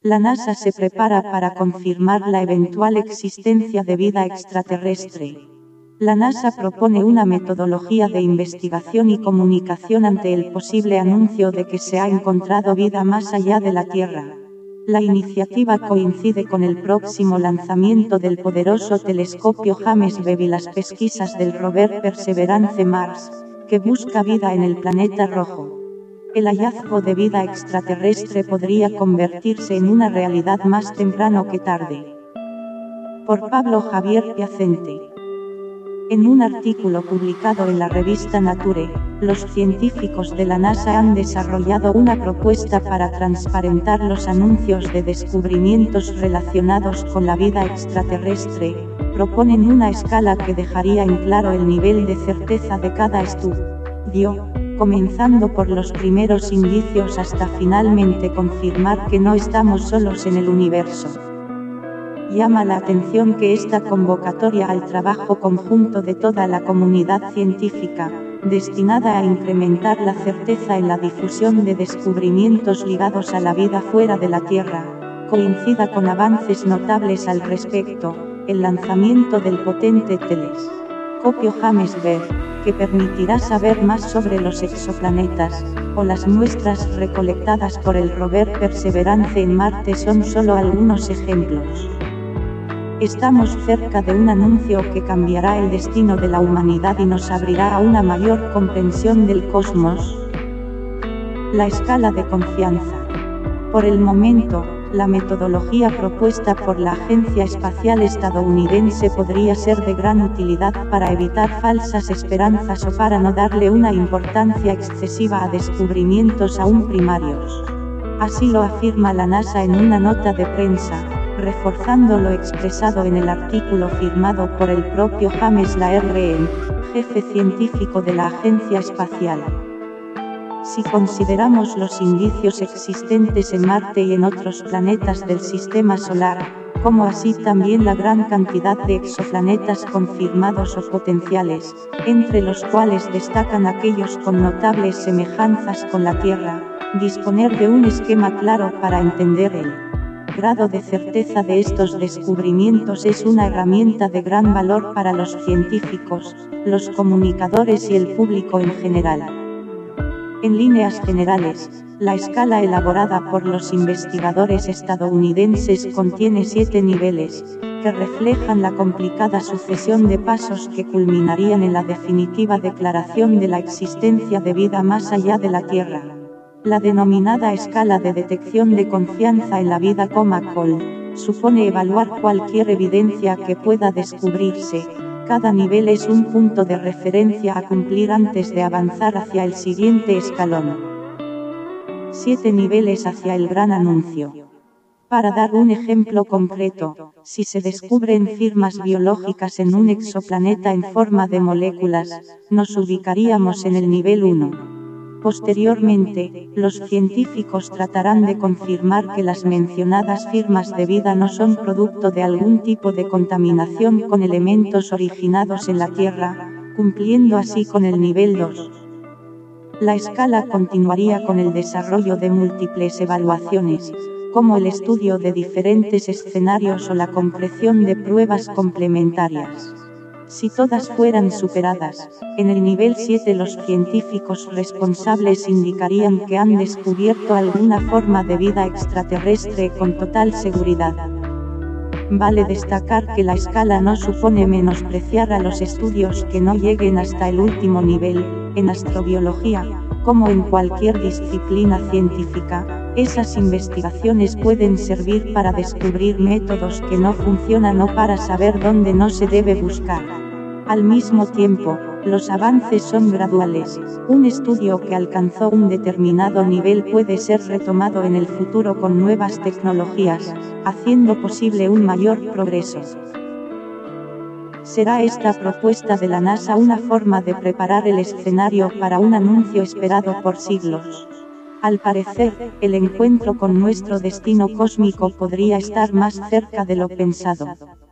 La NASA se prepara para confirmar la eventual existencia de vida extraterrestre. La NASA propone una metodología de investigación y comunicación ante el posible anuncio de que se ha encontrado vida más allá de la Tierra. La iniciativa coincide con el próximo lanzamiento del poderoso telescopio James Webb y las pesquisas del rover Perseverance Mars, que busca vida en el planeta rojo. El hallazgo de vida extraterrestre podría convertirse en una realidad más temprano que tarde. Por Pablo Javier Piacente. En un artículo publicado en la revista Nature, los científicos de la NASA han desarrollado una propuesta para transparentar los anuncios de descubrimientos relacionados con la vida extraterrestre. Proponen una escala que dejaría en claro el nivel de certeza de cada estudio, comenzando por los primeros indicios hasta finalmente confirmar que no estamos solos en el universo. Llama la atención que esta convocatoria al trabajo conjunto de toda la comunidad científica, destinada a incrementar la certeza en la difusión de descubrimientos ligados a la vida fuera de la Tierra, coincida con avances notables al respecto, el lanzamiento del potente telescopio James Webb, que permitirá saber más sobre los exoplanetas, o las muestras recolectadas por el rover Perseverance en Marte son solo algunos ejemplos. Estamos cerca de un anuncio que cambiará el destino de la humanidad y nos abrirá a una mayor comprensión del cosmos. La escala de confianza. Por el momento, la metodología propuesta por la Agencia Espacial Estadounidense podría ser de gran utilidad para evitar falsas esperanzas o para no darle una importancia excesiva a descubrimientos aún primarios. Así lo afirma la NASA en una nota de prensa, reforzando lo expresado en el artículo firmado por el propio James LaRM, jefe científico de la agencia espacial. Si consideramos los indicios existentes en Marte y en otros planetas del sistema solar, como así también la gran cantidad de exoplanetas confirmados o potenciales, entre los cuales destacan aquellos con notables semejanzas con la Tierra, disponer de un esquema claro para entender el grado de certeza de estos descubrimientos es una herramienta de gran valor para los científicos, los comunicadores y el público en general. En líneas generales, la escala elaborada por los investigadores estadounidenses contiene 7 niveles, que reflejan la complicada sucesión de pasos que culminarían en la definitiva declaración de la existencia de vida más allá de la Tierra. La denominada escala de detección de confianza en la vida (COL) supone evaluar cualquier evidencia que pueda descubrirse. Cada nivel es un punto de referencia a cumplir antes de avanzar hacia el siguiente escalón. 7 niveles hacia el gran anuncio. Para dar un ejemplo concreto, si se descubren firmas biológicas en un exoplaneta en forma de moléculas, nos ubicaríamos en el nivel 1. Posteriormente, los científicos tratarán de confirmar que las mencionadas firmas de vida no son producto de algún tipo de contaminación con elementos originados en la Tierra, cumpliendo así con el nivel 2. La escala continuaría con el desarrollo de múltiples evaluaciones, como el estudio de diferentes escenarios o la concreción de pruebas complementarias. Si todas fueran superadas, en el nivel 7 los científicos responsables indicarían que han descubierto alguna forma de vida extraterrestre con total seguridad. Vale destacar que la escala no supone menospreciar a los estudios que no lleguen hasta el último nivel. En astrobiología, como en cualquier disciplina científica, esas investigaciones pueden servir para descubrir métodos que no funcionan o para saber dónde no se debe buscar. Al mismo tiempo, los avances son graduales. Un estudio que alcanzó un determinado nivel puede ser retomado en el futuro con nuevas tecnologías, haciendo posible un mayor progreso. ¿Será esta propuesta de la NASA una forma de preparar el escenario para un anuncio esperado por siglos? Al parecer, el encuentro con nuestro destino cósmico podría estar más cerca de lo pensado.